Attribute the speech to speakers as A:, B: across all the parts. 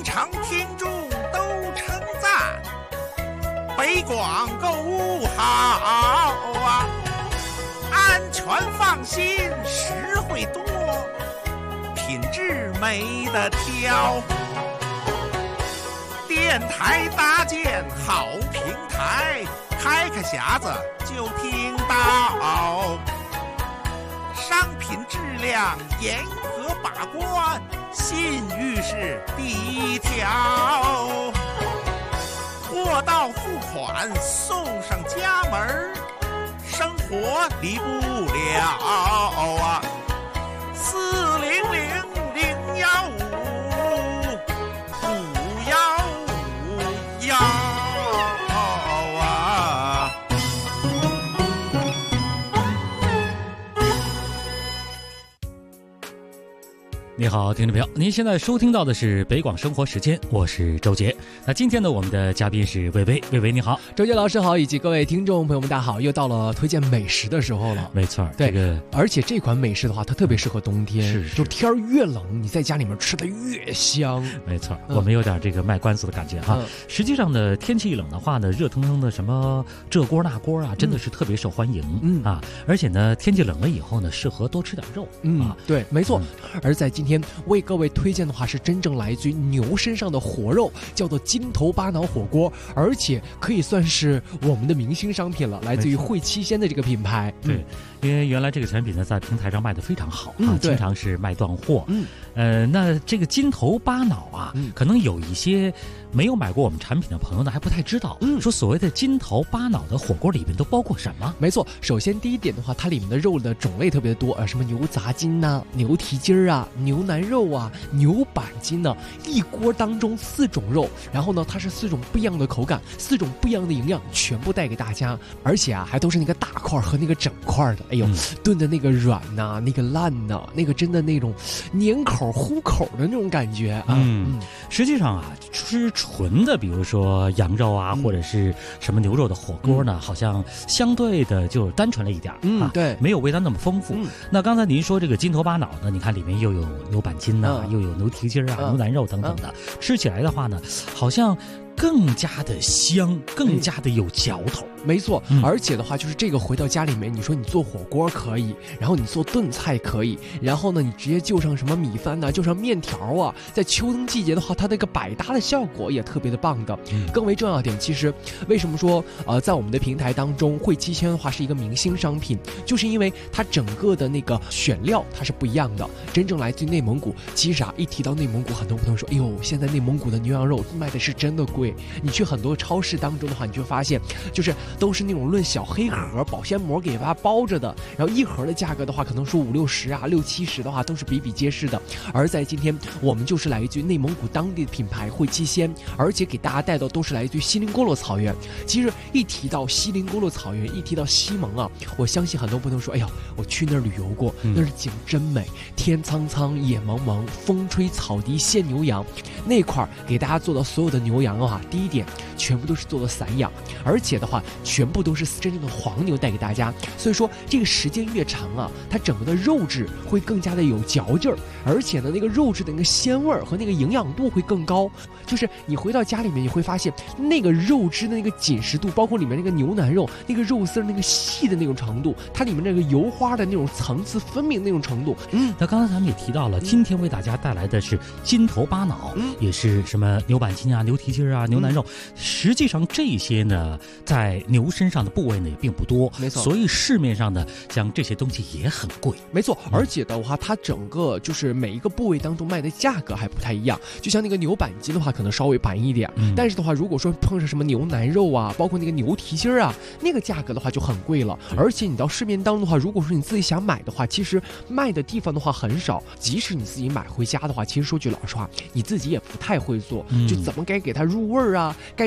A: 场听众都称赞，北广购物好啊，安全放心，实惠多，品质没得挑。电台搭建好平台，开匣子就听到，商品质量严格把关，信誉是第一条。货到付款送上家门，生活离不了啊。400-015-515啊。
B: 你好，听众朋友，您现在收听到的是北广生活时间，我是周杰。那今天呢，我们的嘉宾是薇薇，薇薇你好，
C: 周杰老师好，以及各位听众朋友们大家好，又到了推荐美食的时候了。
B: 没错，
C: 对，
B: 这个
C: 而且这款美食的话，它特别适合冬天，
B: 是
C: 就天越冷，你在家里面吃的越香。
B: 没错，我们有点这个卖关子的感觉哈。实际上呢，天气一冷的话呢，热腾腾的什么这锅那锅啊，真的是特别受欢迎啊。而且呢，天气冷了以后呢，适合多吃点肉啊。
C: 对，没错。而在今天为各位推荐的话，是真正来自于牛身上的活肉，叫做金头巴脑火锅，而且可以算是我们的明星商品了，来自于汇七鲜的这个品牌。
B: 对，因为原来这个产品呢，在平台上卖的非常好啊，经常是卖断货。那这个金头巴脑啊，可能有一些没有买过我们产品的朋友呢，还不太知道。说所谓的金头巴脑的火锅里面都包括什么？
C: 没错，首先第一点的话，它里面的肉的种类特别多，什么牛杂筋呐、牛蹄筋啊、牛腩肉啊、牛板筋呢，一锅当中4种肉，然后呢，它是4种不一样的口感，4种不一样的营养，全部带给大家，而且啊，还都是那个大块和那个整块的。哎呦，炖的那个软呐、那个烂呐、那个真的那种粘口糊口的那种感觉啊。
B: 实际上啊，吃纯的，比如说羊肉啊，或者是什么牛肉的火锅呢，好像相对的就单纯了一点啊，
C: 对，
B: 没有味道那么丰富。那刚才您说这个金头巴脑呢，你看里面又有牛板筋呐，又有牛蹄筋啊、牛腩肉等等的，吃起来的话呢，好像更加的香，更加的有嚼头。
C: 没错，而且的话就是这个回到家里面，你说你做火锅可以，然后你做炖菜可以，然后呢你直接就上什么米饭呐、就上面条啊，在秋冬季节的话，它那个百搭的效果也特别的棒的。更为重要的点，其实为什么说在我们的平台当中，汇七鲜的话是一个明星商品，就是因为它整个的那个选料它是不一样的，真正来自于内蒙古。其实啊，一提到内蒙古，很多朋友说，哎呦，现在内蒙古的牛羊肉卖的是真的贵。你去很多超市当中的话，你就发现就是都是那种论小黑盒保鲜膜给它包着的，然后一盒的价格的话可能说50-60啊60-70的话都是比比皆是的。而在今天我们就是来自于内蒙古当地的品牌汇七鲜，而且给大家带到都是来自于锡林郭勒草原。其实一提到锡林郭勒草原，一提到西蒙啊，我相信很多朋友说，哎呀，我去那儿旅游过，那儿景真美，天苍苍野茫茫，风吹草低见牛羊。那块儿给大家做的所有的牛羊啊，第一点全部都是做的散养，而且的话全部都是真正的黄牛带给大家，所以说这个时间越长啊，它整个的肉质会更加的有嚼劲儿，而且呢那个肉质的那个鲜味儿和那个营养度会更高。就是你回到家里面你会发现那个肉汁的那个紧实度，包括里面那个牛腩肉那个肉丝那个细的那种程度，它里面那个油花的那种层次分明的那种程度。
B: 那刚才咱们也提到了，今天为大家带来的是金头巴脑，也是什么牛板筋啊、牛蹄筋啊、牛腩肉。实际上这些呢，在牛身上的部位呢也并不多，
C: 没错，
B: 所以市面上的像这些东西也很贵。
C: 没错，而且的话，它整个就是每一个部位当中卖的价格还不太一样。就像那个牛板筋的话，可能稍微便宜一点，但是的话，如果说碰上什么牛腩肉啊，包括那个牛蹄筋啊，那个价格的话就很贵了。而且你到市面当中的话，如果说你自己想买的话，其实卖的地方的话很少。即使你自己买回家的话，其实说句老实话，你自己也不太会做，就怎么该给它入味儿啊，该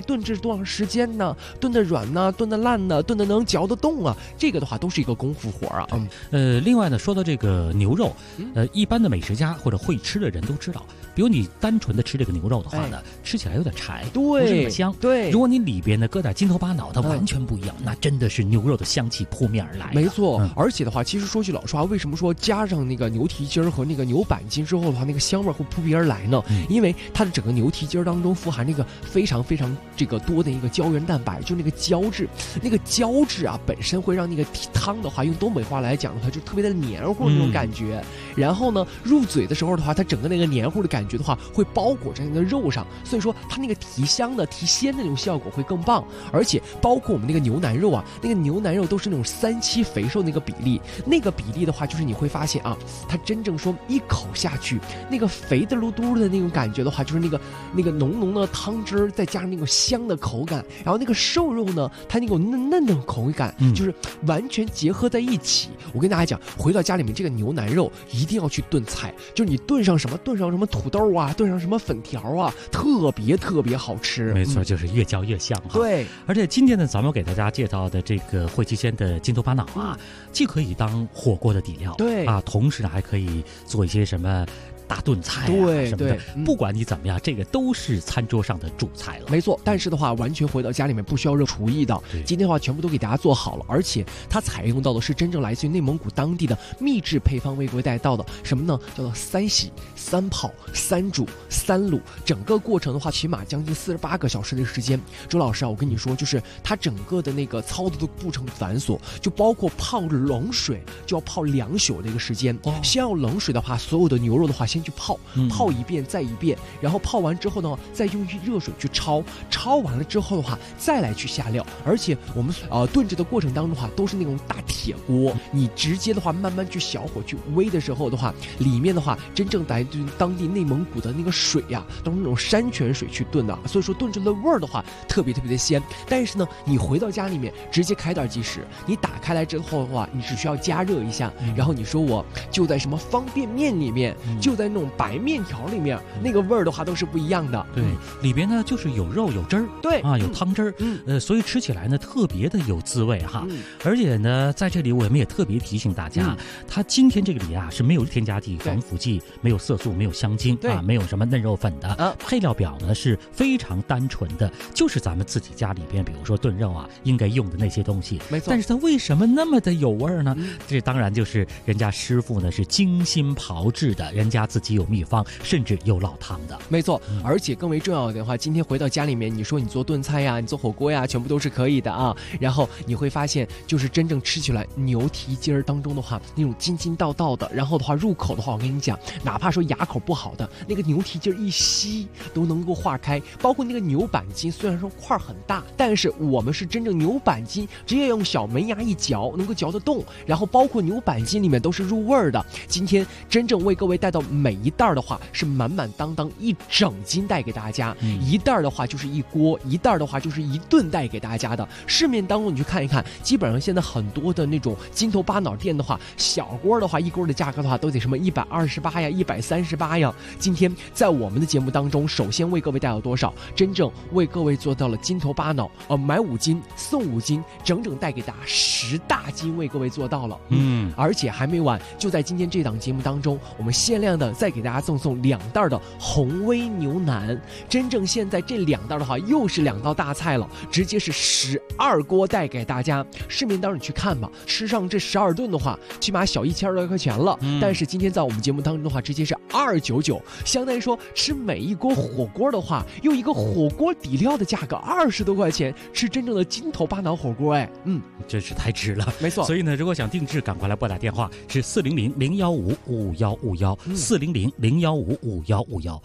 C: 炖制多长时间呢？炖得软呢？炖得烂呢？炖得能嚼得动啊？这个的话都是一个功夫活啊。
B: 另外呢，说到这个牛肉，一般的美食家或者会吃的人都知道，比如你单纯的吃这个牛肉的话呢，吃起来有点柴，不是那么香。
C: 对，
B: 如果你里边呢搁点筋头巴脑，它完全不一样，那真的是牛肉的香气扑面而来。
C: 没错，而且的话，其实说句老实话，为什么说加上那个牛蹄筋和那个牛板筋之后的话，那个香味会扑鼻而来呢？因为它的整个牛蹄筋当中富含那个非常非常这个多的一个胶原蛋白，就那个胶质，那个胶质啊本身会让那个汤的话，用东北话来讲的话，就特别的黏糊那种感觉。然后呢，入嘴的时候的话，它整个那个黏糊的感觉的话，会包裹在那个肉上，所以说它那个提香的、提鲜的那种效果会更棒。而且包括我们那个牛腩肉啊，那个牛腩肉都是那种3-7肥瘦那个比例，那个比例的话，就是你会发现啊，它真正说一口下去，那个肥的噜嘟的那种感觉的话，就是那个浓浓的汤汁，再加上那种香的口感，然后那个瘦肉呢，它那种嫩嫩的口感，就是完全结合在一起。我跟大家讲，回到家里面这个牛腩肉一定要去炖菜，就是你炖上什么土豆啊，炖上什么粉条啊，特别好吃。
B: 没错，就是越嚼越香哈。
C: 对，
B: 而且今天呢，咱们给大家介绍的这个惠七鲜的筋头巴脑啊，既可以当火锅的底料，
C: 对
B: 啊，同时呢还可以做一些什么大炖菜啊什么的，不管你怎么样，这个都是餐桌上的主菜了。
C: 没错，但是的话，完全回到家里面不需要热厨艺的，今天的话全部都给大家做好了，而且它采用到的是真正来自于内蒙古当地的秘制配方，为各位带到的什么呢？叫做3洗、3泡、3煮、3卤，整个过程的话，起码将近48个小时的时间。周老师啊，我跟你说，就是它整个的那个操作的过程繁琐，就包括泡冷水就要泡2宿的一个时间。先要冷水的话，所有的牛肉的话，先去泡一遍再一遍，然后泡完之后呢，再用热水去焯完了之后的话，再来去下料。而且我们炖制的过程当中的话，都是那种大铁锅，你直接的话慢慢去小火去煨的时候的话，里面的话真正来自于当地内蒙古的那个水呀，都是那种山泉水去炖的，所以说炖出的味儿的话特别的鲜。但是呢，你回到家里面直接开袋即食，你打开来之后的话，你只需要加热一下，然后你说我就在什么方便面里面，就在那种白面条里面，那个味儿的话都是不一样的。
B: 对，里边呢就是有肉有汁儿，
C: 对
B: 啊，有汤汁儿，所以吃起来呢特别的有滋味哈。而且呢，在这里我们也特别提醒大家，它今天这个里啊是没有添加剂、防腐剂，没有色素，没有香精啊，没有什么嫩肉粉的。配料表呢是非常单纯的，就是咱们自己家里边，比如说炖肉啊应该用的那些东西。
C: 没错。
B: 但是它为什么那么的有味儿呢？这当然就是人家师傅呢是精心炮制的，人家自己有秘方，甚至有老汤的。
C: 没错，而且更为重要的话，今天回到家里面，你说你做炖菜呀，你做火锅呀，全部都是可以的啊。然后你会发现，就是真正吃起来牛蹄筋儿当中的话，那种筋道道的，然后的话入口的话，我跟你讲，哪怕说牙口不好的，那个牛蹄筋一吸都能够化开。包括那个牛板筋，虽然说块很大，但是我们是真正牛板筋，直接用小门牙一嚼，能够嚼得动。然后包括牛板筋里面都是入味儿的。今天真正为各位带到每一袋的话，是满满当当一整斤带给大家，一袋的话就是一锅，一袋的话就是一顿带给大家的。市面当中你去看一看，基本上现在很多的那种筋头巴脑店的话，小锅的话一锅的价格的话都得什么128呀、138呀。今天在我们的节目当中，首先为各位带到多少？真正为各位做到了筋头巴脑，买5斤送5斤，整整带给大家10大斤，为各位做到了。而且还没完，就在今天这档节目当中，我们限量的再给大家赠送2袋的红煨牛腩。真正现在这2袋的话，又是2道大菜了，直接是12锅带给大家。市面当中你去看吧，吃上这12顿的话，起码小1000多块钱了。但是今天在我们节目当中的话，直接是299，相当于说吃每一锅火锅的话，用一个火锅底料的价格20多块钱，吃真正的筋头巴脑火锅。
B: 真是太值了。
C: 没错。
B: 所以呢，如果想定制，赶快来拨打电话，是400-015-5151，400-015-5151。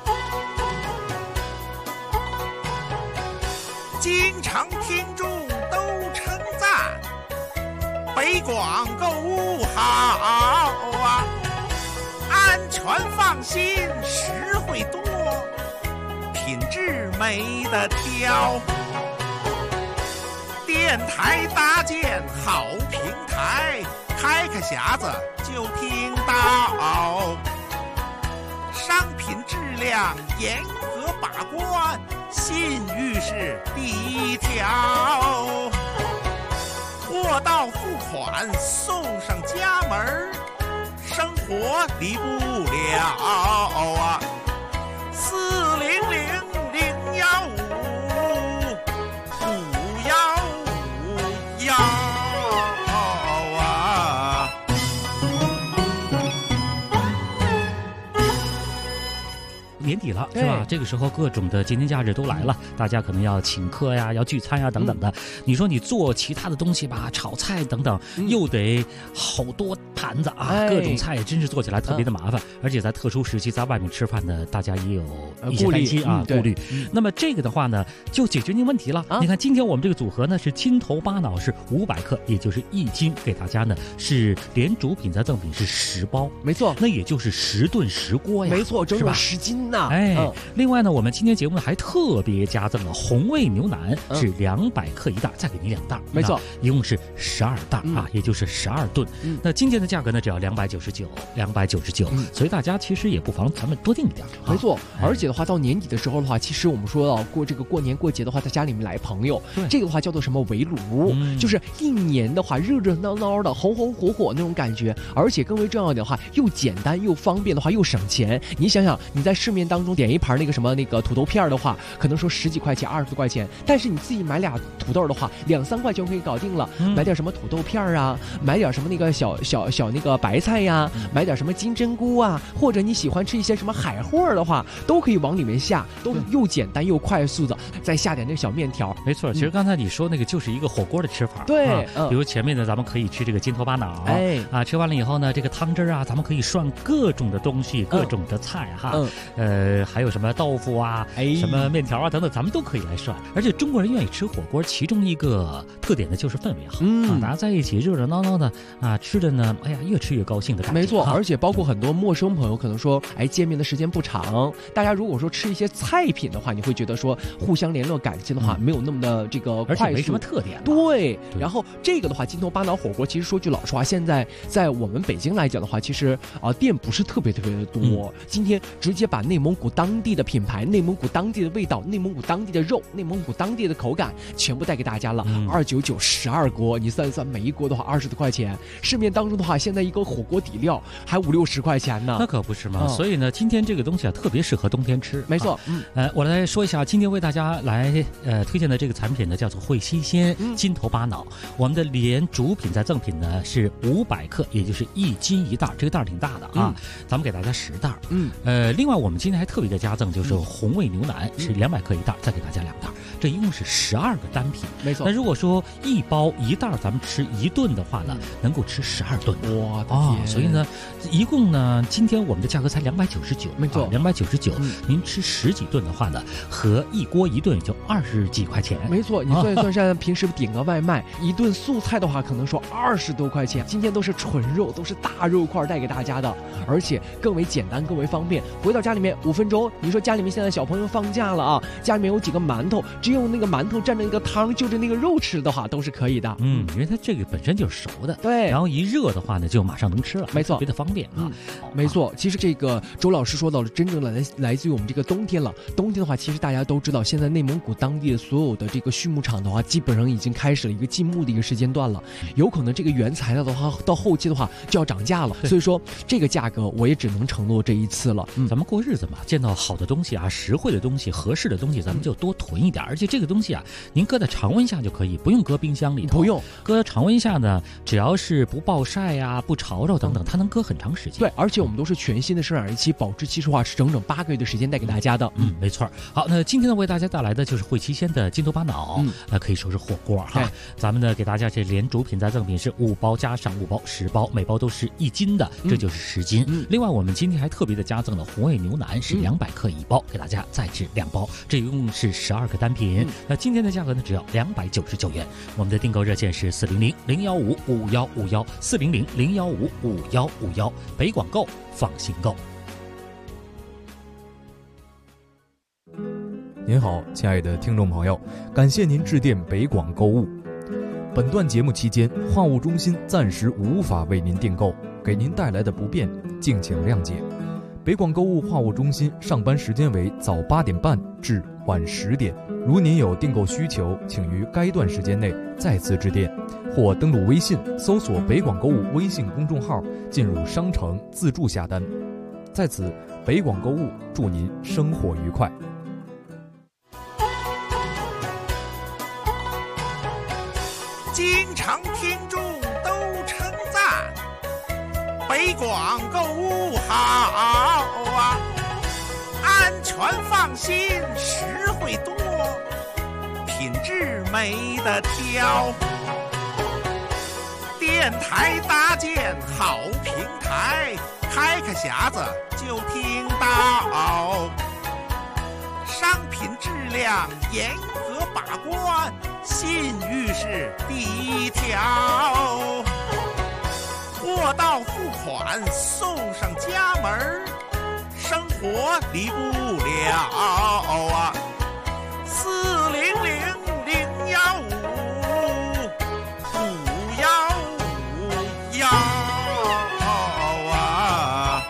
A: 京城听众都称赞，北广购物好啊，安全放心，实惠多，品质没得挑。电台搭建好平台，开匣子就听到，商品质量严格把关， 信誉是第一条。货到付款送上家门，生活离不了啊。400-015-515-5151啊。
B: 年底了是吧？这个时候各种的节庆假日都来了，大家可能要请客呀，要聚餐呀等等的。你说你做其他的东西吧，炒菜等等，又得好多盘子啊，各种菜真是做起来特别的麻烦。而且在特殊时期在外面吃饭呢，大家也有一些担心啊，顾虑。那么这个的话呢，就解决您问题了。你看今天我们这个组合呢是金头巴脑是500克，也就是1斤，给大家呢是连主品再赠品是10包，
C: 没错，
B: 那也就是10顿10锅呀，
C: 没错，整整10斤呐。
B: 另外呢，我们今天节目呢还特别加赠了红味牛腩，是200克1袋，再给您2袋，
C: 没错，
B: 一共是12袋啊，也就是12顿。那今天的价格呢只要299，所以大家其实也不妨咱们多订一点。
C: 没错，而且的话到年底的时候的话，其实我们说到过年过节的话，在家里面来朋友，这个的话叫做什么围炉，就是一年的话热热闹闹的，红红火火那种感觉，而且更为重要的话，又简单又方便的话又省钱。你想想，你在市面当中点一盘那个什么那个土豆片的话，可能说10几块钱20多块钱，但是你自己买俩土豆的话，2-3块就可以搞定了。买点什么土豆片啊，买点什么那个小那个白菜呀，买点什么金针菇啊，或者你喜欢吃一些什么海货的话，都可以往里面下，都又简单又快速的，再下点那小面条。
B: 没错，其实刚才你说那个就是一个火锅的吃法。
C: 对，
B: 比如前面呢咱们可以吃这个金头巴脑，吃完了以后呢，这个汤汁啊，咱们可以涮各种的东西，各种的菜哈，还有什么豆腐啊，什么面条啊等等，咱们都可以来涮。而且中国人愿意吃火锅，其中一个特点呢就是氛围好，大家在一起热热闹闹的啊，吃的呢，哎呀，越吃越高兴的感觉。
C: 没错，而且包括很多陌生朋友，可能说，见面的时间不长，大家如果说吃一些菜品的话，你会觉得说互相联络感情的话，没有那么的这个快速，
B: 而且没什么特点。
C: 对，然后这个的话，金头巴脑火锅，其实说句老实话，现在在我们北京来讲的话，其实店不是特别的多。今天直接把内蒙古当地的品牌、内蒙古当地的味道、内蒙古当地的肉、内蒙古当地的口感，全部带给大家了。299 12锅，你算一算，每一锅的话20多块钱。市面当中的话，现在一个火锅底料还50-60块钱呢。
B: 那可不是嘛。所以呢，今天这个东西啊，特别适合冬天吃。
C: 没错。
B: 我来说一下，今天为大家来推荐的这个产品呢，叫做汇西鲜金头巴脑。我们的连主品再赠品呢是500克，也就是1斤1袋，这个袋挺大的啊。咱们给大家10袋。另外我们今天还特别的加赠，就是红味牛腩是200克1袋，再给大家2袋，这一共是12个单品。
C: 没错。
B: 那如果说1包1袋咱们吃1顿的话呢，能够吃12顿。
C: 哇的天！
B: 所以呢，一共呢，今天我们的价格才299。
C: 没错
B: ，299。您吃10几顿的话呢，和一锅1顿也就20几块钱。
C: 没错，你算一算，像平时点个外卖，一顿素菜的话，可能说20多块钱。今天都是纯肉，都是大肉块带给大家的，而且更为简单，更为方便。回到家里面5分钟，你说家里面现在小朋友放假了啊，家里面有几个馒头，只用那个馒头蘸着那个汤，就着那个肉吃的话，都是可以的。
B: 因为它这个本身就是熟的，
C: 对，
B: 然后一热的话呢，就马上能吃了，
C: 没错，
B: 特别的方便啊。
C: 没错，其实这个周老师说到了，真正来自于我们这个冬天了。冬天的话，其实大家都知道，现在内蒙古当地的所有的这个畜牧场的话，基本上已经开始了一个禁牧的一个时间段了，有可能这个原材料的话，到后期的话就要涨价了。所以说，这个价格我也只能承诺这一次了。
B: 咱们过日子嘛，见到好的东西啊，实惠的东西，合适的东西，咱们就多囤一点。而且这个东西啊，您搁在常温下就可以，不用搁冰箱里头。
C: 不用
B: 搁在常温下呢，只要是不暴晒呀、不潮着等等，它能搁很长时间。
C: 对，而且我们都是全新的生长日期，保质期的话是整整8个月的时间带给大家的。
B: 没错。好，那今天呢为大家带来的就是汇西鲜的金头巴脑，可以说是火锅哈。咱们呢给大家这连主品再赠品是5包加上5包10包，每包都是1斤的，这就是10斤。另外我们今天还特别的加赠了红味牛腩是200克1包，给大家再制2包，这一共是12个单品。那今天的价格呢只要299元。我们的订购热线是400-015-5151 400-015-5151，北广购放心购。
D: 您好，亲爱的听众朋友，感谢您致电北广购物。本段节目期间，话务中心暂时无法为您订购，给您带来的不便，敬请谅解。 北广购物话务中心上班时间为早8点半至晚10点。如您有订购需求，请于该段时间内再次致电，或登录微信搜索北广购物微信公众号，进入商城自助下单。在此，北广购物祝您生活愉快。
A: 经常听众都称赞北广购物好啊，安全放心，实惠多，品质没得挑。电台搭建好平台，开匣子就听到，商品质量严格把关，信誉是第一条。货到付款送上家门，生活离不了啊！400-015-515啊！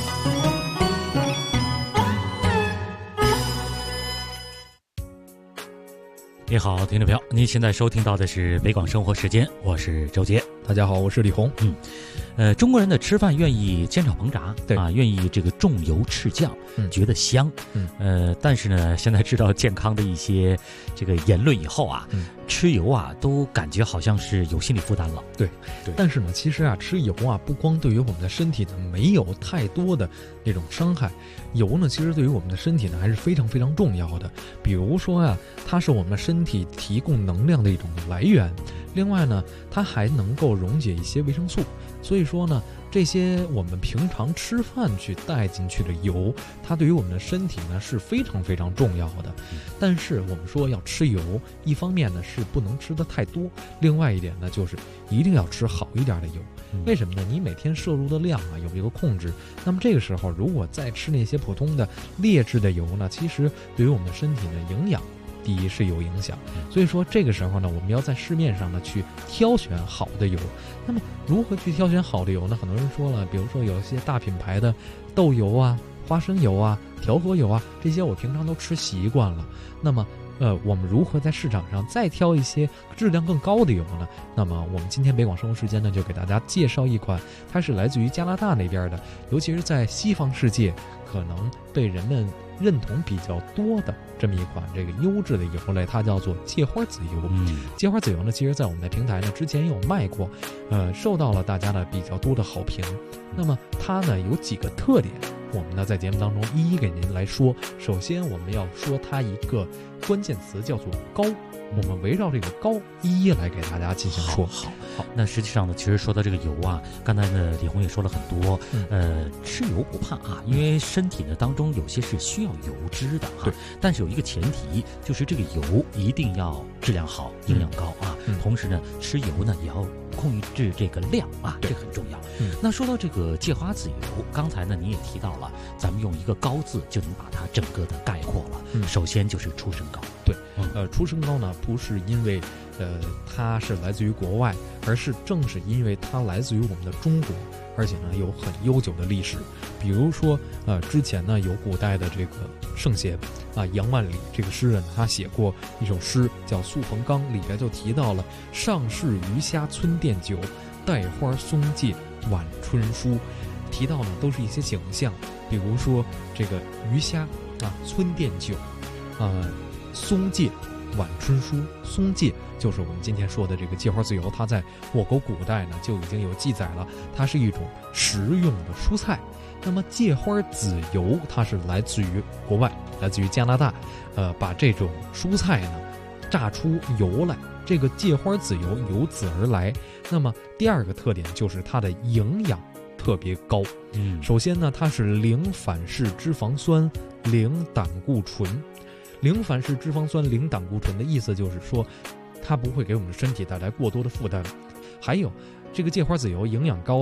B: 你好，听众朋友，您现在收听到的是北广生活时间，我是周杰。
D: 大家好，我是李红。
B: 中国人的吃饭愿意煎炒烹炸，
D: 对
B: 啊，愿意这个重油赤酱，觉得香。但是呢，现在知道健康的一些这个言论以后啊，吃油啊都感觉好像是有心理负担了。
C: 对。但是呢，其实啊，吃油啊，不光对于我们的身体呢没有太多的那种伤害，油呢其实对于我们的身体呢还是非常非常重要的。比如说啊，它是我们身体提供能量的一种来源。另外呢，它还能够溶解一些维生素，所以说呢，这些我们平常吃饭去带进去的油，它对于我们的身体呢是非常非常重要的。但是我们说要吃油，一方面呢是不能吃的太多，另外一点呢就是一定要吃好一点的油。为什么呢？你每天摄入的量啊有一个控制，那么这个时候如果再吃那些普通的劣质的油呢，其实对于我们的身体呢营养第一是有影响，所以说这个时候呢，我们要在市面上呢去挑选好的油。那么如何去挑选好的油呢？很多人说了，比如说有一些大品牌的豆油啊、花生油啊、调和油啊，这些我平常都吃习惯了。那么我们如何在市场上再挑一些质量更高的油呢？那么我们今天北广生活时间呢，就给大家介绍一款，它是来自于加拿大那边的，尤其是在西方世界可能被人们认同比较多的这么一款这个优质的油类，它叫做芥花籽油。芥花籽油呢，其实在我们的平台呢之前也有卖过，受到了大家的比较多的好评。那么它呢有几个特点，我们呢在节目当中一一给您来说。首先我们要说它一个关键词叫做高，我们围绕这个高一一来给大家进行说。
B: 好，那实际上呢，其实说到这个油啊，刚才呢李红也说了很多，吃油不怕啊，因为身体呢当中有些是需要油脂的哈。但是有一个前提，就是这个油一定要质量好、营养高啊。同时呢，吃油呢也要控制这个量啊，这很重要。那说到这个芥花籽油，刚才呢你也提到了，咱们用一个高字就能把它整个的概括了。首先就是出身高。
C: 对，出身高呢不是因为它是来自于国外，而是正是因为它来自于我们的中国，而且呢有很悠久的历史。比如说之前呢有古代的这个圣贤啊，杨万里这个诗人，他写过一首诗叫《宿冯冈》，里边就提到了上市鱼虾村店酒，带花松芥晚春书，提到呢都是一些景象，比如说这个鱼虾啊，村店酒松芥晚春书。松芥就是我们今天说的这个芥花籽油，它在我国古代呢就已经有记载了，它是一种食用的蔬菜。那么芥花籽油它是来自于国外，来自于加拿大，把这种蔬菜呢榨出油来，这个芥花籽油由此而来。那么第二个特点就是它的营养特别高。首先呢，它是零反式脂肪酸、零胆固醇。零反式脂肪酸、零胆固醇的意思就是说，它不会给我们的身体带来过多的负担。还有这个芥花籽油营养高，在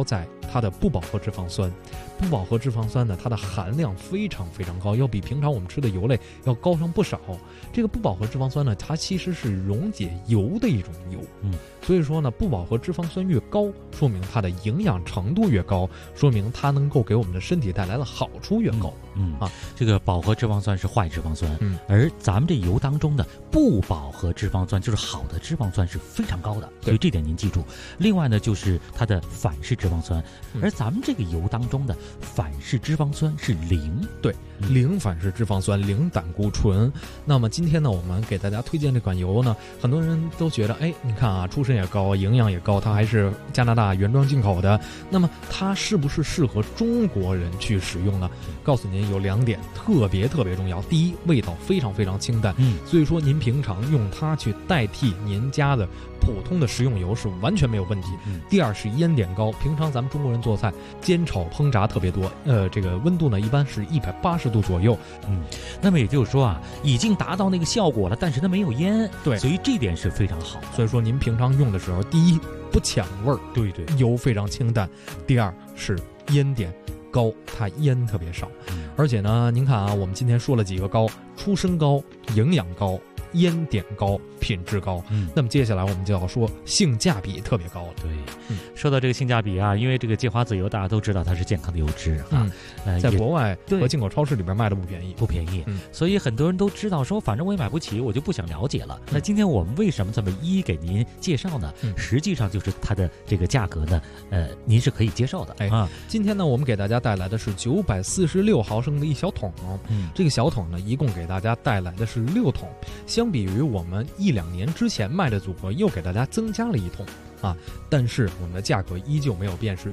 D: 它的不饱和脂肪酸。不饱和脂肪酸呢，它的含量非常非常高，要比平常我们吃的油类要高上不少。这个不饱和脂肪酸呢，它其实是溶解油的一种油。所以说呢，不饱和脂肪酸越高，说明它的营养程度越高，说明它能够给我们的身体带来的好处越高。
B: 这个饱和脂肪酸是坏脂肪酸，而咱们这油当中的不饱和脂肪酸就是好的脂肪酸是非常高的，所以这点您记住。另外呢，就是它的反式脂肪酸，而咱们这个油当中的反式脂肪酸是零，
D: 对，零反式脂肪酸，零胆固醇。那么今天呢，我们给大家推荐这款油呢，很多人都觉得，哎，你看啊，出身也高，营养也高，它还是加拿大原装进口的，那么它是不是适合中国人去使用呢？告诉您有2点特别重要。第一，味道非常非常清淡，所以说您平常用它去代替您家的普通的食用油是完全没有问题。第二是烟点高，平常咱们中国人做菜煎炒烹炸特别多，这个温度呢一般是180度左右。
B: 那么也就是说啊，已经达到那个效果了，但是它没有烟，
D: 对，
B: 所以这点是非常好。
D: 所以说您平常用的时候，第一不抢味儿，
B: 对，
D: 油非常清淡；第二是烟点高，它烟特别少。而且呢，您看啊，我们今天说了几个高：出身高、营养高、烟点高、品质高。那么接下来我们就要说性价比特别高了。
B: 对，说到这个性价比啊，因为这个芥花籽油大家都知道它是健康的油脂啊，
D: 在国外和进口超市里边卖的不便宜，
B: 所以很多人都知道说，反正我也买不起，我就不想了解了。那今天我们为什么这么一一给您介绍呢？实际上就是它的这个价格呢，您是可以接受的。
D: 今天呢，我们给大家带来的是946毫升的一小桶。这个小桶呢，一共给大家带来的是6桶，相比于我们1-2年之前卖的组合，又给大家增加了1桶。但是我们的价格依旧没有变，是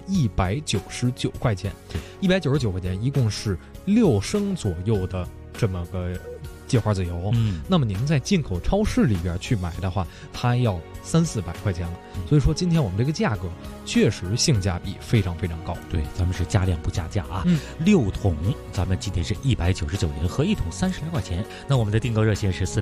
D: 199块钱，199块钱，一共是6升左右的这么个芥花籽油。那么您在进口超市里边去买的话，它要300-400块钱了。所以说今天我们这个价格确实性价比非常非常高。
B: 对，咱们是加量不加价啊。6桶咱们今天是199元，合1桶30来块钱。那我们的订购热线是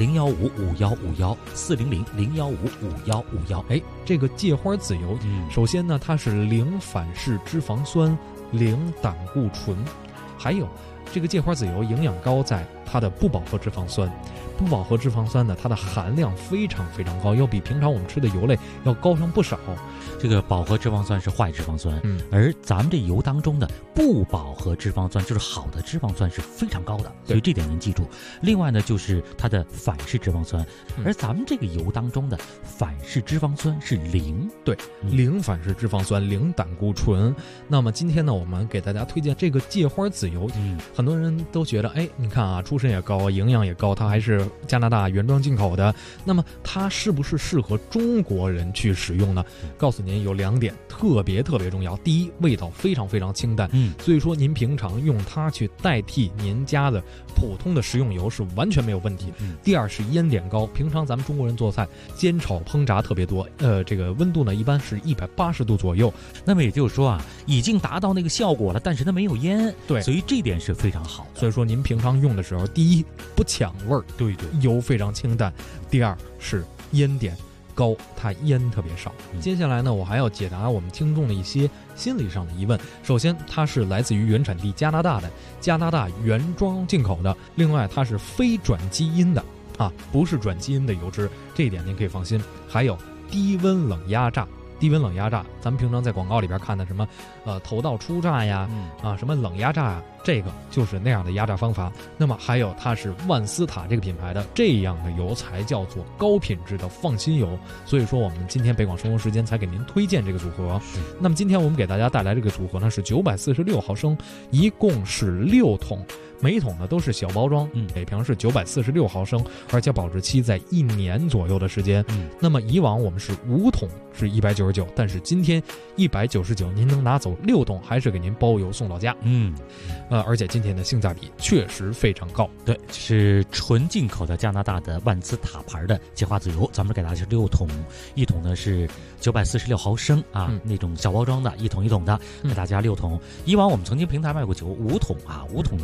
B: 400-015-5151，400-015-5151。
D: 这个芥花籽油，首先呢，它是零反式脂肪酸、零胆固醇，还有这个芥花籽油营养高在它的不饱和脂肪酸。不饱和脂肪酸呢，它的含量非常非常高，要比平常我们吃的油类要高上不少。
B: 这个饱和脂肪酸是坏脂肪酸，而咱们这油当中的不饱和脂肪酸就是好的脂肪酸是非常高的，所以这点您记住。另外呢，就是它的反式脂肪酸，而咱们这个油当中的反式脂肪酸是零，
D: 对，零反式脂肪酸，零胆固醇。那么今天呢，我们给大家推荐这个芥花籽油，很多人都觉得，哎，你看啊，出身也高，营养也高，它还是加拿大原装进口的，那么它是不是适合中国人去使用呢？告诉您有2点特别重要。第一，味道非常非常清淡，所以说您平常用它去代替您家的普通的食用油是完全没有问题。第二是烟点高，平常咱们中国人做菜煎炒烹炸特别多，这个温度呢一般是180度左右。
B: 那么也就是说啊，已经达到那个效果了，但是它没有烟，
D: 对，
B: 所以这点是非常好的。
D: 所以说您平常用的时候，第一不抢味儿，
B: 对，
D: 油非常清淡；第二是烟点高，它烟特别少。接下来呢，我还要解答我们听众的一些心理上的疑问。首先，它是来自于原产地加拿大的，加拿大原装进口的。另外，它是非转基因的不是转基因的油脂，这一点您可以放心。还有低温冷压榨。低温冷压榨，咱们平常在广告里边看的什么头道初榨呀，什么冷压榨呀，这个就是那样的压榨方法。那么还有它是万斯塔这个品牌的这样的油才叫做高品质的放心油。所以说我们今天北广生活时间才给您推荐这个组合。那么今天我们给大家带来这个组合呢是946毫升，一共是6桶。每一桶呢都是小包装，每瓶是946毫升，而且保质期在1年左右的时间。那么以往我们是5桶是199，但是今天199您能拿走6桶，还是给您包邮送到家。而且今天的性价比确实非常高。
B: 对，是纯进口的加拿大的万斯塔牌的芥花籽油，咱们给大家是6桶，一桶呢是946毫升那种小包装的，一桶一桶的，给大家6桶。以往我们曾经平台卖过5桶5桶的是199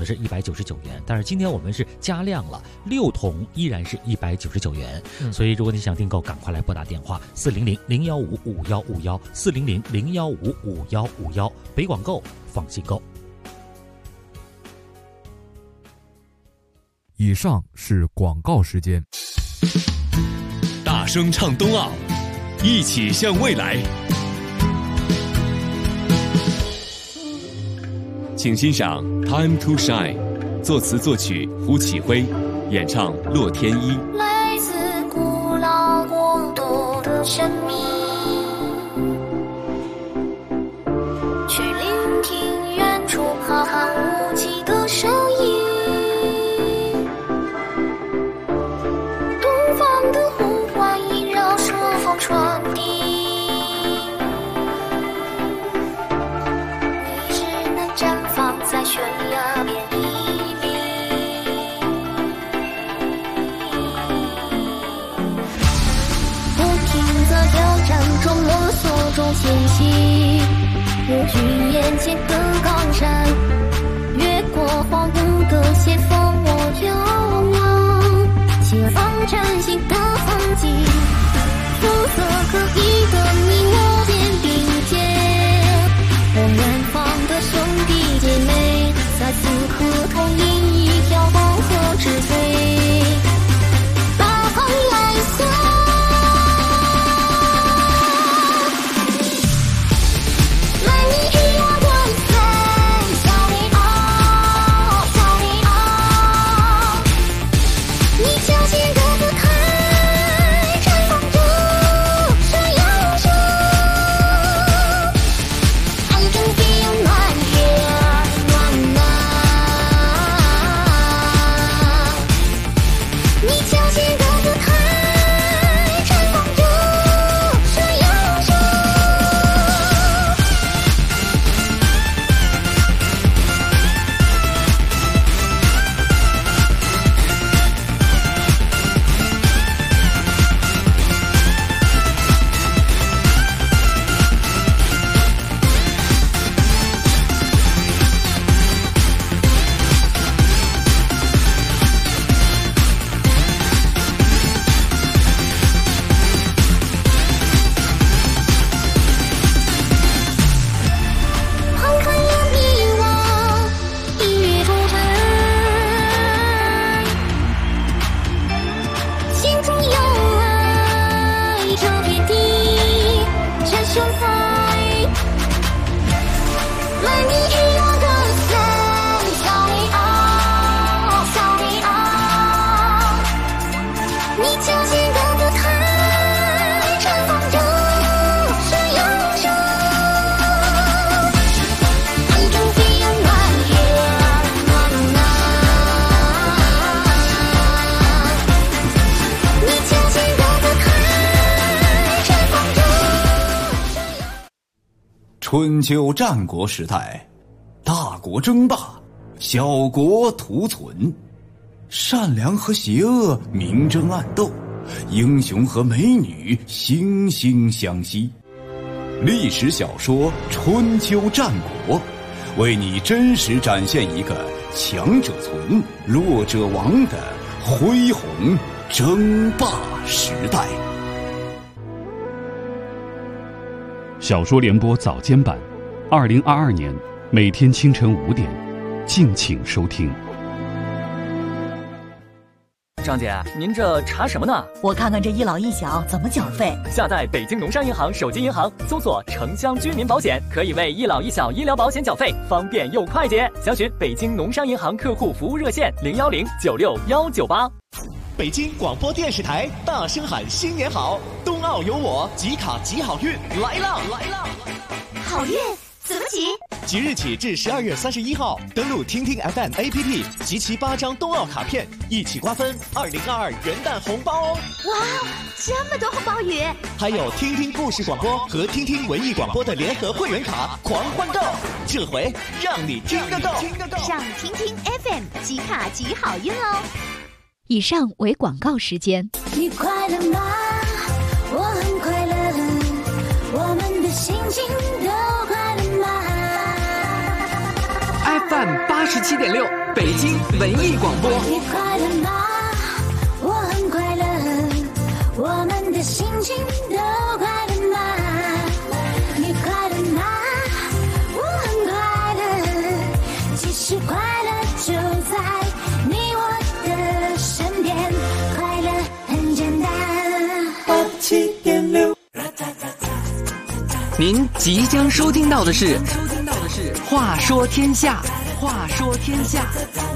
B: 199元，但是今天我们是加量了，6桶依然是199元。所以如果你想订购，赶快来拨打电话400-015-5151，400-015-5151，北广购，放心购。
D: 以上是广告时间。
E: 大声唱冬奥，一起向未来。请欣赏《Time to Shine》，作词作曲胡启辉，演唱洛天依。
F: 来自古老国度的神秘，去聆听远处浩瀚无际的声音。东方的呼唤萦绕顺风传递，你只能绽放在悬崖边屹立。不停在挑战中摸索中前行，如巨眼前的高山，越过荒芜的斜峰我眺望，前方崭新的风景，肤色各异的你我肩并肩，我远方的兄弟姐妹在此刻同饮一条黄河之水，大航来向。
G: 春秋战国时代，大国争霸，小国图存，善良和邪恶明争暗斗，英雄和美女惺惺相惜。历史小说《春秋战国》，为你真实展现一个强者存，弱者亡的恢宏争霸时代。
H: 小说联播早间版，2022年每天清晨5点，敬请收听。
I: 张姐，您这查什么呢？
J: 我看看这一老一小怎么缴费。
I: 下载北京农商银行手机银行，搜索城乡居民保险，可以为一老一小医疗保险缴费，方便又快捷。详询北京农商银行客户服务热线010961198。
K: 北京广播电视台大声喊新年好，冬奥有我，集卡集好运来了来了！
J: 好运怎么集？
K: 即日起至12月31号，登录听听 FM APP， 集齐8张冬奥卡片，一起瓜分2022元旦红包哦！
J: 哇，这么多红包雨！
K: 还有听听故事广播和听听文艺广播的联合会员卡狂欢购，这回让你听个够！
J: 上听听 FM 集卡集好运哦！以上为广告时间。
F: 你快乐吗？我很快乐，我们的心情都快乐吗
C: FM 87.6，北京文艺广播。
F: 你快乐吗？我很快乐，我们的心情都快乐吗？你快乐吗？我很快乐，其实快乐就在你我的身边，快乐很简单。87.6。
C: 您即将收听到的是《话说天下》，话说天下。